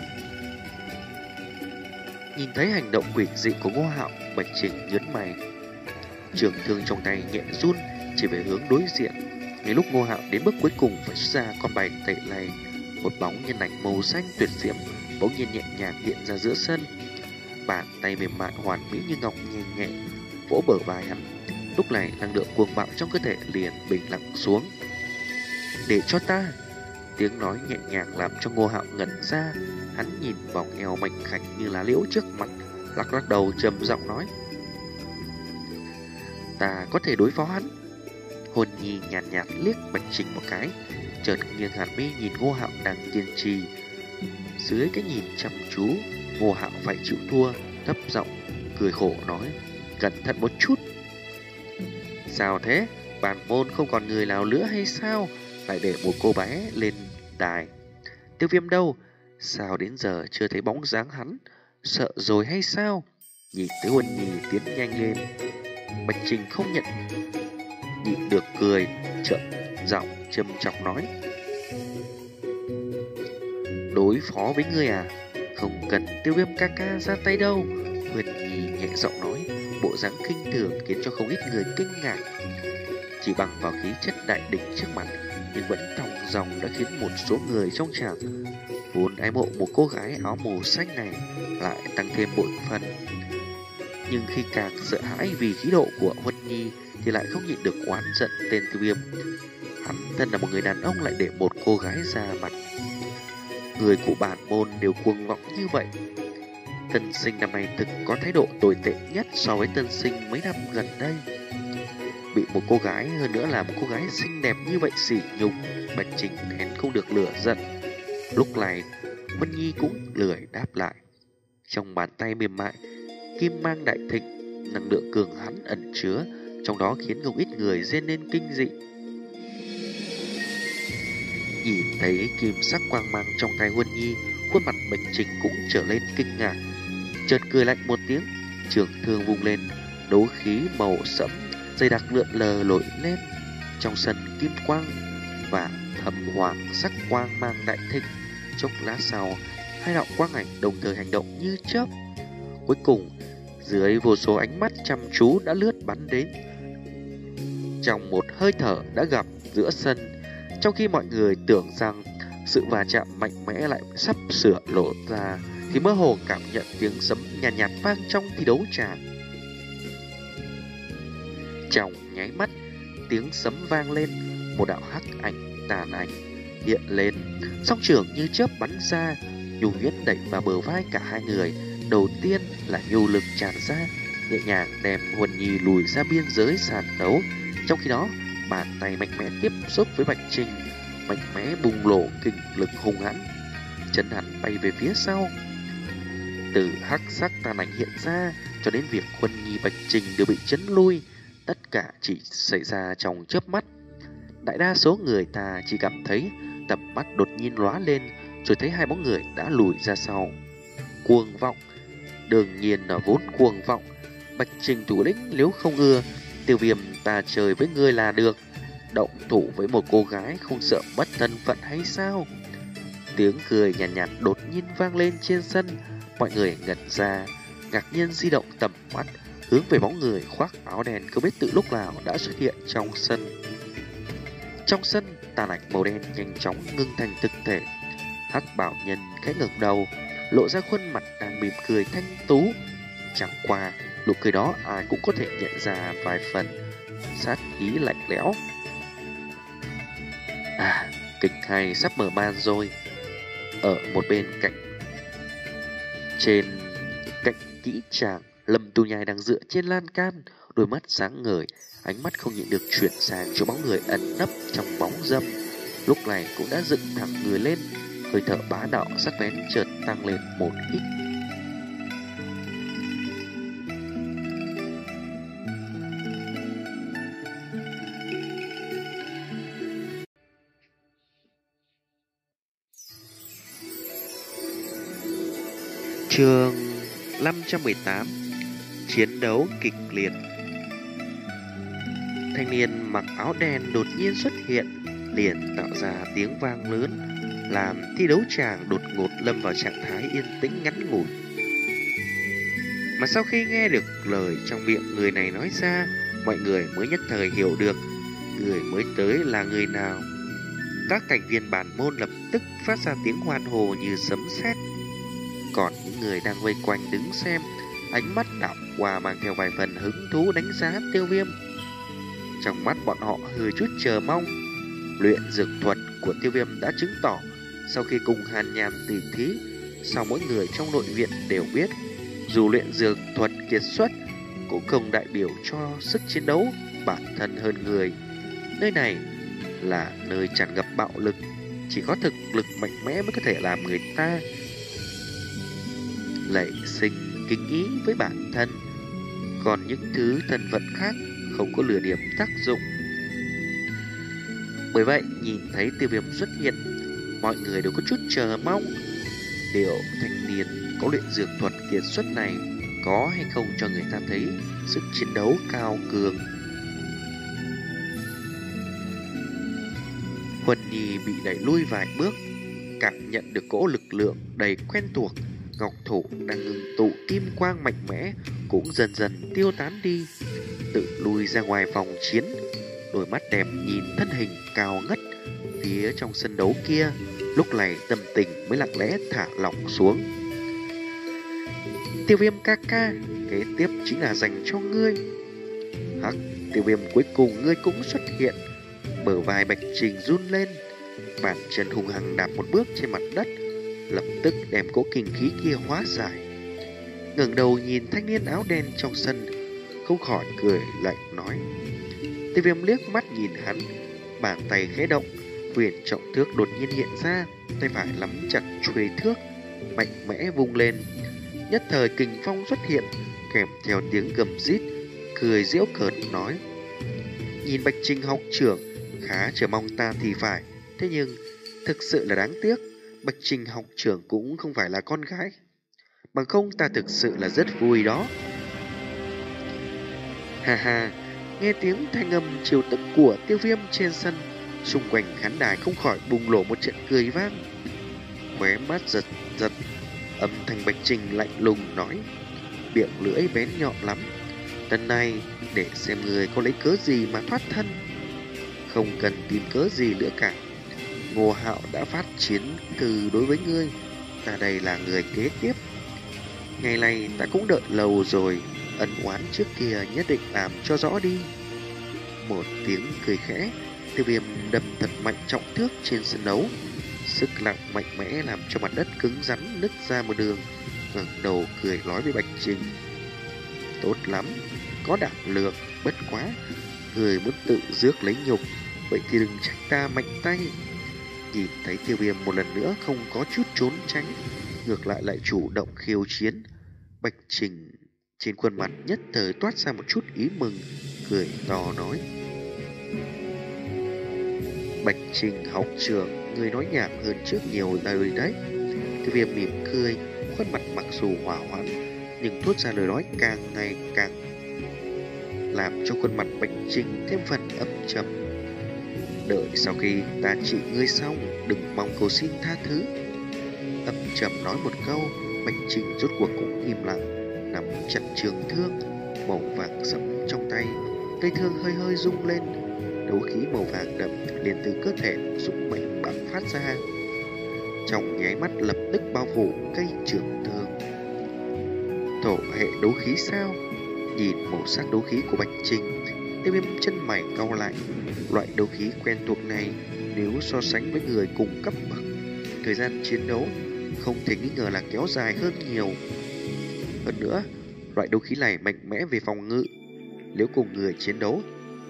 S1: Nhìn thấy hành động quỷ dị của Ngô Hạo, Bạch Trình nhớn mày, trường thương trong tay nhẹ run chỉ về hướng đối diện. Ngay lúc Ngô Hạo đến bước cuối cùng phải xuất ra con bài tẩy này, một bóng nhân ảnh màu xanh tuyệt diễm bỗng nhiên nhẹ nhàng hiện ra giữa sân. Bàn tay mềm mại hoàn mỹ như ngọc nhẹ nhẹ vỗ bờ vai hắn. Lúc này năng lượng cuồng bạo trong cơ thể liền bình lặng xuống. Để cho ta. Tiếng nói nhẹ nhàng làm cho Ngô Hạo ngẩn ra. Hắn nhìn vòng eo mảnh khảnh như lá liễu trước mặt, lắc lắc đầu trầm giọng nói: Ta có thể đối phó hắn. Hồn Nhi nhàn nhạt, nhạt liếc Bạch Trình một cái, chợt nghiêng hàn mi nhìn Ngô Hạo đang kiên trì. Dưới cái nhìn chăm chú, Ngô Hạo phải chịu thua, thấp giọng cười khổ nói: Cẩn thận một chút. Sao thế? Bản môn không còn người nào nữa hay sao? Lại để một cô bé lên đài. Tiêu Viêm đâu? Sao đến giờ chưa thấy bóng dáng hắn? Sợ rồi hay sao? Nhìn tới Huân Nhi tiến nhanh lên, Bạch Trình không nhận nhịn được cười, chậm giọng trầm trọng nói: Đối phó với ngươi à? Không cần Tiêu Viêm ca ca ra tay đâu. Huân Nhi nhẹ giọng nói, bộ dáng khinh thường khiến cho không ít người kinh ngạc. Chỉ bằng vào khí chất đại đỉnh trước mặt, nhưng vẫn thong dong đã khiến một số người trong tràng vốn ái mộ một cô gái áo màu xanh này lại tăng thêm bội phần. Nhưng khi càng sợ hãi vì khí độ của Huân Nhi thì lại không nhịn được oán giận tên Tiêu Viêm. Hắn thân là một người đàn ông lại để một cô gái ra mặt. Người của bản môn đều cuồng vọng như vậy. Tân sinh năm nay thực có thái độ tồi tệ nhất so với tân sinh mấy năm gần đây. Bị một cô gái, hơn nữa là một cô gái xinh đẹp như vậy sỉ nhục, Bạch Trình nén không được lửa giận. Lúc này Huân Nhi cũng lười đáp lại. Trong bàn tay mềm mại, kim mang đại thịnh, năng lượng cường hãn ẩn chứa, trong đó khiến không ít người rên lên kinh dị. Nhìn thấy kim sắc quang mang trong tay Huân Nhi, khuôn mặt Bạch Trình cũng trở lên kinh ngạc, chợt cười lạnh một tiếng, trường thương vung lên, đấu khí màu sẫm dày đặc lượn lờ nổi lên. Trong sân kim quang và thầm hoàng sắc quang mang đại thịnh. Chốc lát sau, hai đạo quang ảnh đồng thời hành động như chớp. Cuối cùng, dưới vô số ánh mắt chăm chú đã lướt bắn đến, trong một hơi thở đã gặp giữa sân. Trong khi mọi người tưởng rằng sự va chạm mạnh mẽ lại sắp sửa lộ ra, thì mơ hồ cảm nhận tiếng sấm nhàn nhạt, nhạt vang trong thi đấu tràn. Trong nháy mắt, tiếng sấm vang lên, một đạo hắc ảnh tàn ảnh hiện lên, song trường như chớp bắn ra, nhu huyết đẩy vào bờ vai cả hai người. Đầu tiên là nhu lực tràn ra, nhẹ nhàng đem Huân Nhi lùi ra biên giới sàn đấu. Trong khi đó, bàn tay mạnh mẽ tiếp xúc với Bạch Trình, mạnh mẽ bùng lộ kình lực hung hãn, chân hắn bay về phía sau. Từ hắc sắc tàn ảnh hiện ra cho đến việc Huân Nhi Bạch Trình đều bị chấn lui, tất cả chỉ xảy ra trong chớp mắt. Đại đa số người ta chỉ cảm thấy tầm mắt đột nhiên lóa lên, rồi thấy hai bóng người đã lùi ra sau. Cuồng vọng, đương nhiên là vốn cuồng vọng. Bạch Trình thủ lĩnh nếu không ưa, Tiêu Viêm ta chơi với ngươi là được. Động thủ với một cô gái không sợ mất thân phận hay sao? Tiếng cười nhàn nhạt, nhạt đột nhiên vang lên trên sân. Mọi người ngẩn ra, ngạc nhiên di động tầm mắt hướng về bóng người khoác áo đen không biết từ lúc nào đã xuất hiện trong sân. Trong sân, tàn ảnh màu đen nhanh chóng ngưng thành thực thể. Hắc bảo nhân khẽ ngẩng đầu, lộ ra khuôn mặt đang mỉm cười thanh tú. Chẳng qua, nụ cười đó ai cũng có thể nhận ra vài phần sát ý lạnh lẽo. À, kịch hay sắp mở màn rồi. Ở một bên cạnh, trên cạnh kỹ tràng, Lâm Tu Nhai đang dựa trên lan can, đôi mắt sáng ngời, ánh mắt không nhịn được chuyển sang cho bóng người ẩn nấp trong bóng râm. Lúc này cũng đã dựng thẳng người lên, hơi thở bá đạo sắc bén chợt tăng lên một ít. Chương năm trăm mười tám. Chiến đấu kịch liệt. Thanh niên mặc áo đen đột nhiên xuất hiện, liền tạo ra tiếng vang lớn, làm thi đấu tràng đột ngột lâm vào trạng thái yên tĩnh ngắn ngủi. Mà sau khi nghe được lời trong miệng người này nói ra, mọi người mới nhất thời hiểu được người mới tới là người nào. Các thành viên bản môn lập tức phát ra tiếng hoan hô như sấm sét. Còn những người đang vây quanh đứng xem, ánh mắt đảo qua mang theo vài phần hứng thú đánh giá Tiêu Viêm. Trong mắt bọn họ hơi chút chờ mong. Luyện dược thuật của Tiêu Viêm đã chứng tỏ, sau khi cùng Hàn Nhàn tỉ thí, sau mỗi người trong nội viện đều biết, dù luyện dược thuật kiệt xuất, cũng không đại biểu cho sức chiến đấu bản thân hơn người. Nơi này là nơi tràn ngập bạo lực, chỉ có thực lực mạnh mẽ mới có thể làm người ta nảy sinh kính ý với bản thân. Còn những thứ thân phận khác không có lừa điểm tác dụng. Bởi vậy, nhìn thấy Tiêu Viêm xuất hiện, mọi người đều có chút chờ mong liệu thanh niên có luyện dược thuật kiệt xuất này có hay không cho người ta thấy sức chiến đấu cao cường. Huân Nhi bị đẩy lui vài bước, cảm nhận được cỗ lực lượng đầy quen thuộc. Ngọc thủ đang ngừng tụ kim quang mạnh mẽ cũng dần dần tiêu tán đi, tự lui ra ngoài vòng chiến. Đôi mắt đẹp nhìn thân hình cao ngất phía trong sân đấu kia, lúc này tâm tình mới lặng lẽ thả lỏng xuống. Tiêu Viêm ca ca, kế tiếp chính là dành cho ngươi. Hắc, Tiêu Viêm, cuối cùng ngươi cũng xuất hiện. Bờ vai Bạch Trình run lên, bàn chân hung hăng đạp một bước trên mặt đất, lập tức đem cỗ kinh khí kia hóa giải. Ngẩng đầu nhìn thanh niên áo đen trong sân, không khỏi cười lạnh nói. Tiêu Viêm liếc mắt nhìn hắn, bàn tay khẽ động, huyền trọng thước đột nhiên hiện ra, tay phải nắm chặt chuôi thước, mạnh mẽ vung lên. Nhất thời kình phong xuất hiện, kèm theo tiếng gầm rít, cười giễu cợt nói: nhìn Bạch Trình học trưởng khá chờ mong ta thì phải, thế nhưng thực sự là đáng tiếc, Bạch Trình học trưởng cũng không phải là con gái, bằng không ta thực sự là rất vui đó. Ha ha, nghe tiếng thanh âm chiều tức của Tiêu Viêm trên sân, xung quanh khán đài không khỏi bùng nổ một trận cười vang. Khóe mắt giật giật, âm thanh Bạch Trình lạnh lùng nói, miệng lưỡi bén nhọn lắm, lần này để xem người có lấy cớ gì mà thoát thân. Không cần tìm cớ gì nữa cả, Ngô Hạo đã phát chiến từ đối với ngươi, ta đây là người kế tiếp. Ngày này ta cũng đợi lâu rồi, ân oán trước kia nhất định làm cho rõ đi. Một tiếng cười khẽ, Tiêu Viêm đâm thật mạnh trọng thước trên sân đấu. Sức nặng mạnh mẽ làm cho mặt đất cứng rắn nứt ra một đường. Ngẩng đầu cười nói với Bạch Trình, tốt lắm, có đảm lượng, bất quá người muốn tự rước lấy nhục, vậy thì đừng trách ta mạnh tay. Nhìn thấy Tiêu Viêm một lần nữa không có chút trốn tránh, ngược lại lại chủ động khiêu chiến, Bạch Trình trên khuôn mặt nhất thời toát ra một chút ý mừng, cười to nói, Bạch Trình học trưởng, người nói nhảm hơn trước nhiều lời đấy. Tiêu Viêm mỉm cười, khuôn mặt mặc dù hỏa hoãn, nhưng thốt ra lời nói càng ngày càng làm cho khuôn mặt Bạch Trình thêm phần âm trầm. Đợi sau khi ta trị ngươi xong, đừng mong cầu xin tha thứ. Âm trầm nói một câu, Bạch Trình rốt cuộc cũng im lặng, nắm chặt trường thương màu vàng sẫm trong tay. Cây thương hơi hơi rung lên, đấu khí màu vàng đậm liền từ cơ thể dũng mạnh bắn phát ra, trong nháy mắt lập tức bao phủ cây trường thương. Thổ hệ đấu khí sao? Nhìn màu sắc đấu khí của Bạch Trình, Tiêu Viêm chân mày cau lại. Loại đấu khí quen thuộc này, nếu so sánh với người cùng cấp bậc, thời gian chiến đấu không thể nghi ngờ là kéo dài hơn nhiều. Hơn nữa, loại đấu khí này mạnh mẽ về phòng ngự, nếu cùng người chiến đấu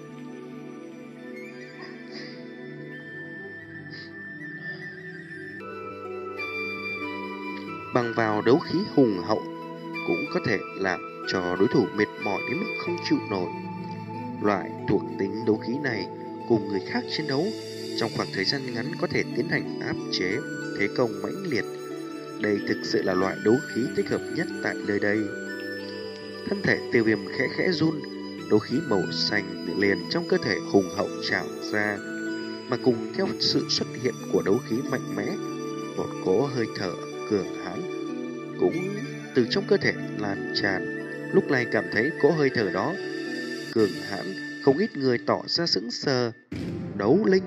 S1: bằng vào đấu khí hùng hậu, cũng có thể làm cho đối thủ mệt mỏi đến mức không chịu nổi. Loại thuộc tính đấu khí này cùng người khác chiến đấu trong khoảng thời gian ngắn có thể tiến hành áp chế thế công mãnh liệt. đây thực sự là loại đấu khí thích hợp nhất tại nơi đây. Thân thể Tiêu Viêm khẽ khẽ run, đấu khí màu xanh liền trong cơ thể hùng hậu trào ra, mà cùng theo sự xuất hiện của đấu khí mạnh mẽ, một cỗ hơi thở cường hãn cũng từ trong cơ thể lan tràn. Lúc này cảm thấy cỗ hơi thở đó cường hãn, không ít người tỏ ra sững sờ. Đấu linh.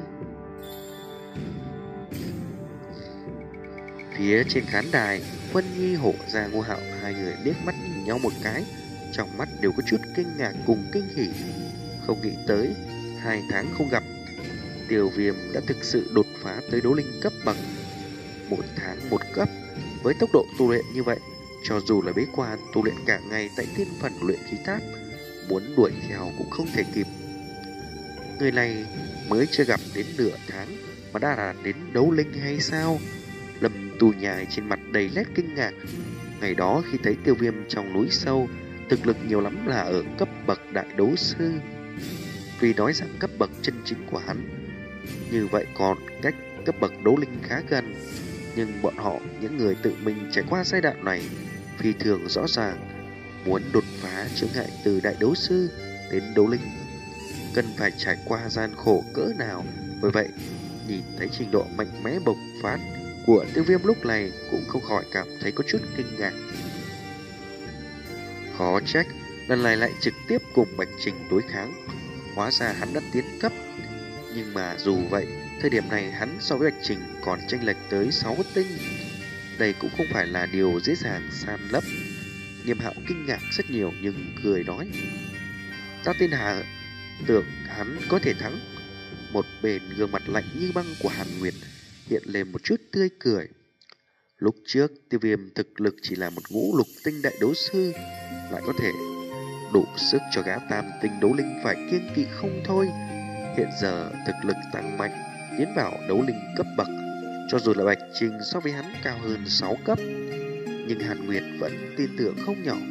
S1: Phía trên khán đài, Vân Nhi, Hổ Gia, Ngô Hạo hai người liếc mắt nhìn nhau một cái, trong mắt đều có chút kinh ngạc cùng kinh hỉ. Không nghĩ tới hai tháng không gặp, Tiêu Viêm đã thực sự đột phá tới đấu linh cấp bậc. Một tháng một cấp, với tốc độ tu luyện như vậy, cho dù là bế quan tu luyện cả ngày tại thiên phần luyện khí tháp, muốn đuổi theo cũng không thể kịp. Người này mới chưa gặp đến nửa tháng mà đã đạt đến đấu linh hay sao? Lâm Tù Nhai trên mặt đầy nét kinh ngạc. Ngày đó khi thấy Tiêu Viêm trong núi sâu, thực lực nhiều lắm là ở cấp bậc đại đấu sư. Tuy nói rằng cấp bậc chân chính của hắn như vậy còn cách cấp bậc đấu linh khá gần, nhưng bọn họ, những người tự mình trải qua giai đoạn này, phi thường rõ ràng, muốn đột phá chướng ngại từ đại đấu sư đến đấu linh cần phải trải qua gian khổ cỡ nào. Bởi vậy, nhìn thấy trình độ mạnh mẽ bộc phát của Tiêu Viêm lúc này cũng không khỏi cảm thấy có chút kinh ngạc. Khó trách lần này lại trực tiếp cùng Bạch Trình đối kháng, hóa ra hắn đã tiến cấp. Nhưng mà dù vậy, thời điểm này hắn so với Bạch Trình còn chênh lệch tới sáu tinh. Đây cũng không phải là điều dễ dàng san lấp. Nghiêm Hạo kinh ngạc rất nhiều nhưng cười nói: "Ta tin Hà, tưởng hắn có thể thắng." Một bên gương mặt lạnh như băng của Hàn Nguyệt hiện lên một chút tươi cười. Lúc trước Tiêu Viêm thực lực chỉ là một ngũ lục tinh đại đấu sư, lại có thể đủ sức cho gã tam tinh đấu linh phải kiêng kỵ không thôi. Hiện giờ thực lực tăng mạnh, tiến vào đấu linh cấp bậc, cho dù là Bạch Trình so với hắn cao hơn sáu cấp, nhưng Hàn Nguyệt vẫn tin tưởng không nhỏ.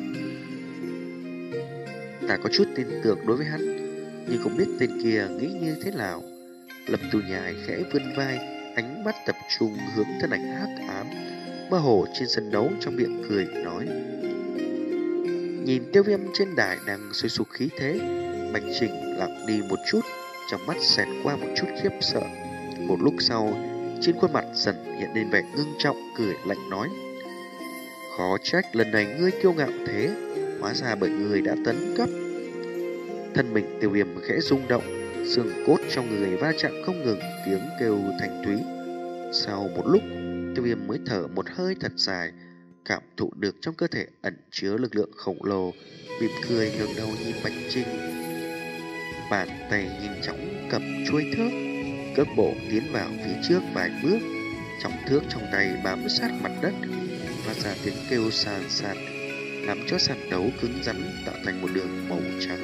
S1: Ta có chút tin tưởng đối với hắn, nhưng không biết tên kia nghĩ như thế nào. Lâm Tù Nhai khẽ vươn vai, ánh mắt tập trung hướng thân ảnh hắc ám mơ hồ trên sân đấu, trong miệng cười nói: Nhìn Tiêu Viêm trên đài đang sôi sục khí thế, Bạch Trình lặng đi một chút, trong mắt xẹt qua một chút khiếp sợ. Một lúc sau, trên khuôn mặt dần hiện lên vẻ ngưng trọng, cười lạnh nói: Khó trách lần này ngươi kiêu ngạo thế, hóa ra bởi ngươi đã tấn cấp. Thân mình Tiêu Viêm khẽ rung động, xương cốt trong người va chạm không ngừng, tiếng kêu thanh thúy. Sau một lúc, Tiêu Viêm mới thở một hơi thật dài, cảm thụ được trong cơ thể ẩn chứa lực lượng khổng lồ, mỉm cười ngẩng đầu nhìn Bạch Trình. Bàn tay nhanh chóng cầm chuôi thước, cước bộ tiến vào phía trước vài bước, trọng thước trong tay bám sát mặt đất, phát ra tiếng kêu sàn sạt, làm cho sàn đấu cứng rắn tạo thành một đường màu trắng.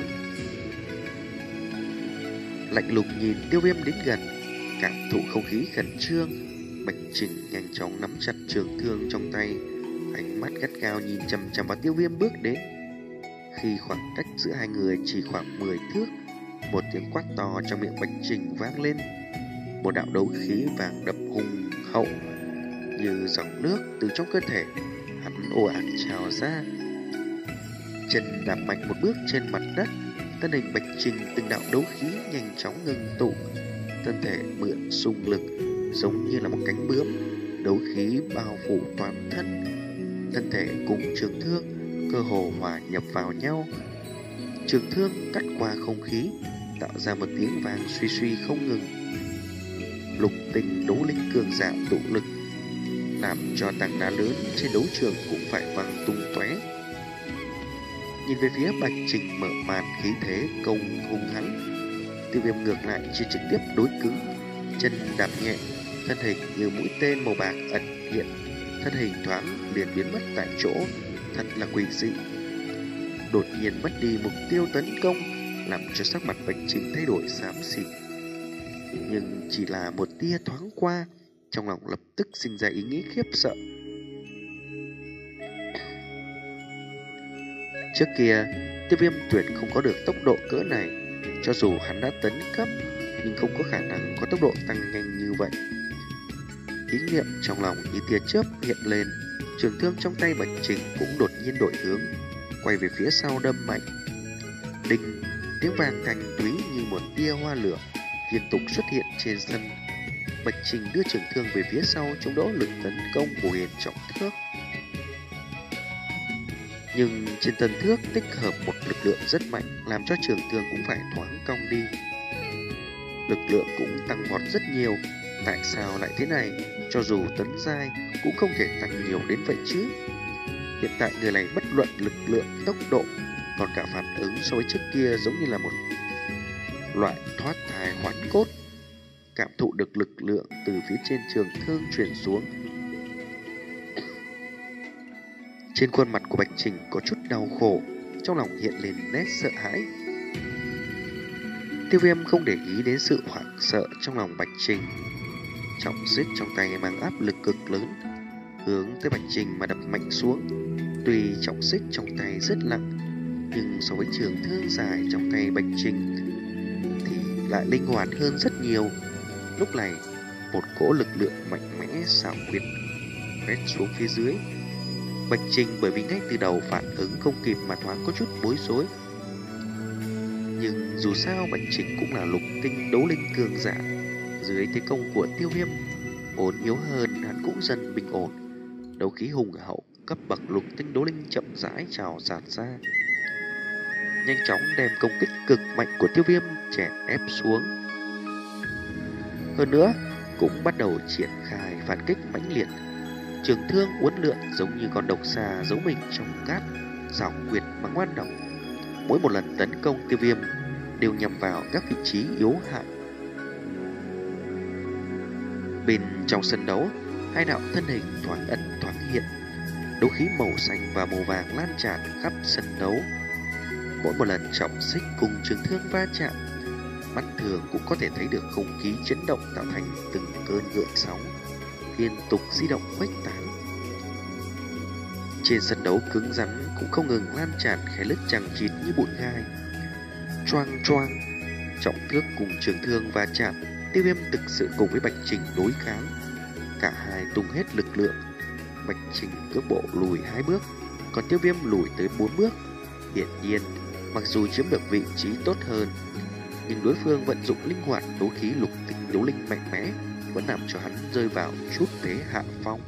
S1: Lạnh lùng nhìn Tiêu Viêm đến gần, cảm thụ không khí khẩn trương, Bạch Trình nhanh chóng nắm chặt trường thương trong tay, ánh mắt gắt gao nhìn chằm chằm vào Tiêu Viêm bước đến. Khi khoảng cách giữa hai người chỉ khoảng mười thước, một tiếng quát to trong miệng Bạch Trình vang lên. Một đạo đấu khí vàng đậm hùng hậu như dòng nước từ trong cơ thể hắn ồ ạt trào ra. Chân đạp mạnh một bước trên mặt đất, thân hình Bạch Trình từng đạo đấu khí nhanh chóng ngưng tụ, thân thể mượn xung lực giống như là một cánh bướm, đấu khí bao phủ toàn thân. Thân thể cùng trường thương cơ hồ hòa nhập vào nhau, trường thương cắt qua không khí, tạo ra một tiếng vang suy suy không ngừng. Lục tinh đấu linh cường giả tụ lực, làm cho tảng đá lớn trên đấu trường cũng phải văng tung tóe. Nhìn về phía Bạch Trình mở màn khí thế công hung hãn, Tiêu Viêm ngược lại chỉ trực tiếp đối cứng, chân đạp nhẹ, thân hình như mũi tên màu bạc ẩn hiện, thân hình thoáng liền biến mất tại chỗ, thật là quỷ dị. Đột nhiên mất đi mục tiêu tấn công, làm cho sắc mặt Bạch Trình thay đổi xám xịt. Nhưng chỉ là một tia thoáng qua, trong lòng lập tức sinh ra ý nghĩ khiếp sợ. Trước kia, Tiêu Viêm tuyệt không có được tốc độ cỡ này, cho dù hắn đã tấn cấp, nhưng không có khả năng có tốc độ tăng nhanh như vậy. Ý niệm trong lòng như tia chớp hiện lên, Trường thương trong tay Bạch Trình cũng đột nhiên đổi hướng, quay về phía sau đâm mạnh. Đinh, tiếng vang thanh thúy như một tia hoa lửa liên tục xuất hiện trên sân. Bạch Trình đưa trường thương về phía sau chống đỡ lực tấn công của Huyền Trọng Thước. Nhưng trên thân thước tích hợp một lực lượng rất mạnh, làm cho trường thương cũng phải thoáng cong đi. Lực lượng cũng tăng vọt rất nhiều. Tại sao lại thế này? Cho dù tấn giai cũng không thể tăng nhiều đến vậy chứ. Hiện tại người này bất luận lực lượng, tốc độ, còn cả phản ứng so với trước kia giống như là một loại thoát thai hoán cốt. Cảm thụ được lực lượng từ phía trên trường thương truyền xuống. Trên khuôn mặt của Bạch Trình có chút đau khổ, trong lòng hiện lên nét sợ hãi. Tiêu Viêm không để ý đến sự hoảng sợ trong lòng Bạch Trình. Trọng xích trong tay mang áp lực cực lớn, hướng tới Bạch Trình mà đập mạnh xuống. Tuy trọng xích trong tay rất nặng, nhưng so với trường thương dài trong tay Bạch Trình thì lại linh hoạt hơn rất nhiều. Lúc này, một cỗ lực lượng mạnh mẽ xảo quyệt quét xuống phía dưới. Bạch Trình bởi vì ngay từ đầu phản ứng không kịp mà thoáng có chút bối rối. Nhưng dù sao Bạch Trình cũng là lục tinh đấu linh cường giả, dưới thế công của Tiêu Viêm vốn yếu hơn, hắn cũng dần bình ổn. Đấu khí hùng hậu cấp bậc lục tinh đấu linh chậm rãi trào dạt ra, nhanh chóng đem công kích cực mạnh của Tiêu Viêm chèn ép xuống. Hơn nữa cũng bắt đầu triển khai phản kích mãnh liệt. Trường thương uốn lượn giống như con độc xà giấu mình trong cát, xảo quyệt mà ngoan độc. Mỗi một lần tấn công Tiêu Viêm đều nhằm vào các vị trí yếu hại. Bên trong sân đấu, hai đạo thân hình thoáng ẩn thoáng hiện, đấu khí màu xanh và màu vàng lan tràn khắp sân đấu. Mỗi một lần trọng xích cùng trường thương va chạm, mắt thường cũng có thể thấy được không khí chấn động tạo thành từng cơn gợn sóng liên tục di động khuếch tán. Trên sân đấu cứng rắn cũng không ngừng lan tràn khe lứt chằng chịt như bụi gai. Choang choang, trọng thước cùng trường thương va chạm, Tiêu Viêm thực sự cùng với Bạch Trình đối kháng. Cả hai tung hết lực lượng. Bạch Trình cước bộ lùi hai bước, còn Tiêu Viêm lùi tới bốn bước. Hiển nhiên, mặc dù chiếm được vị trí tốt hơn, nhưng đối phương vận dụng linh hoạt đấu khí lục tinh đấu linh mạnh mẽ, vẫn làm cho hắn rơi vào chút thế hạ phong.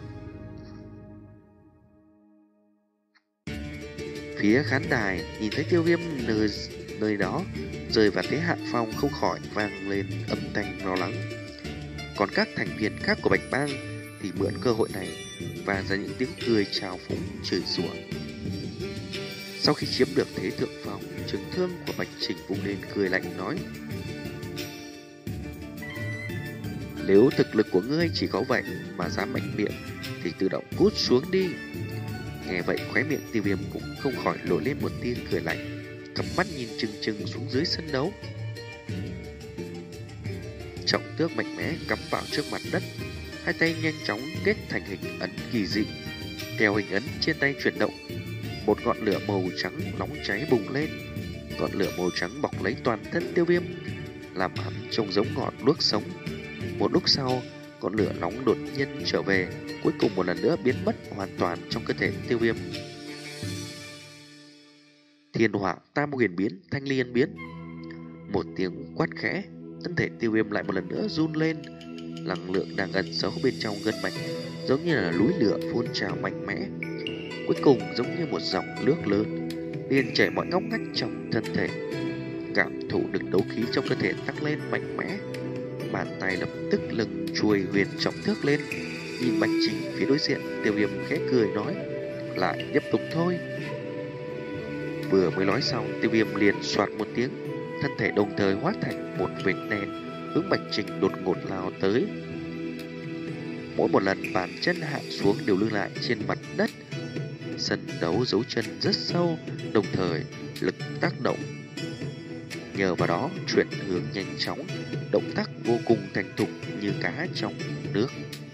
S1: Phía khán đài nhìn thấy Tiêu Viêm nơi, nơi đó rơi vào thế hạ phong, không khỏi vang lên âm thanh lo lắng. Còn các thành viên khác của Bạch Bang thì mượn cơ hội này và ra những tiếng cười chào phúng chửi rủa. Sau khi chiếm được thế thượng phong, trường thương của Bạch Trình vung lên cười lạnh nói: nếu thực lực của ngươi chỉ có vậy mà dám mạnh miệng thì tự động cút xuống đi. Nghe vậy khóe miệng Tiêu Viêm cũng không khỏi nổi lên một tia cười lạnh, cặp mắt nhìn chừng chừng xuống dưới sân đấu. Trọng tước mạnh mẽ cắm vào trước mặt đất, hai tay nhanh chóng kết thành hình ấn kỳ dị. Theo hình ấn trên tay chuyển động, một ngọn lửa màu trắng nóng cháy bùng lên. Ngọn lửa màu trắng bọc lấy toàn thân Tiêu Viêm, làm hắn trông giống ngọn đuốc sống. Một lúc sau, ngọn lửa nóng đột nhiên trở về, cuối cùng một lần nữa biến mất hoàn toàn trong cơ thể Tiêu Viêm. Thiên hỏa tam huyền biến, thanh liên biến. Một tiếng quát khẽ, thân thể Tiêu Viêm lại một lần nữa run lên. Năng lượng đang ẩn giấu bên trong gân mạch, giống như là núi lửa phun trào mạnh mẽ, cuối cùng giống như một dòng nước lớn liền chảy mọi ngóc ngách trong thân thể. Cảm thụ được đấu khí trong cơ thể tăng lên mạnh mẽ, bàn tay lập tức lưng chuôi huyền trọng thước lên. Nhìn Bạch Trình phía đối diện, Tiêu Viêm khẽ cười nói: lại tiếp tục thôi. Vừa mới nói xong, Tiêu Viêm liền soạt một tiếng, thân thể đồng thời hóa thành một vệt đen hướng Bạch Trình đột ngột lao tới. Mỗi một lần bàn chân hạ xuống đều lưu lại trên mặt đất. Sân đấu dấu chân rất sâu, đồng thời lực tác động. Nhờ vào đó chuyển hướng nhanh chóng, động tác vô cùng thành thục như cá trong nước.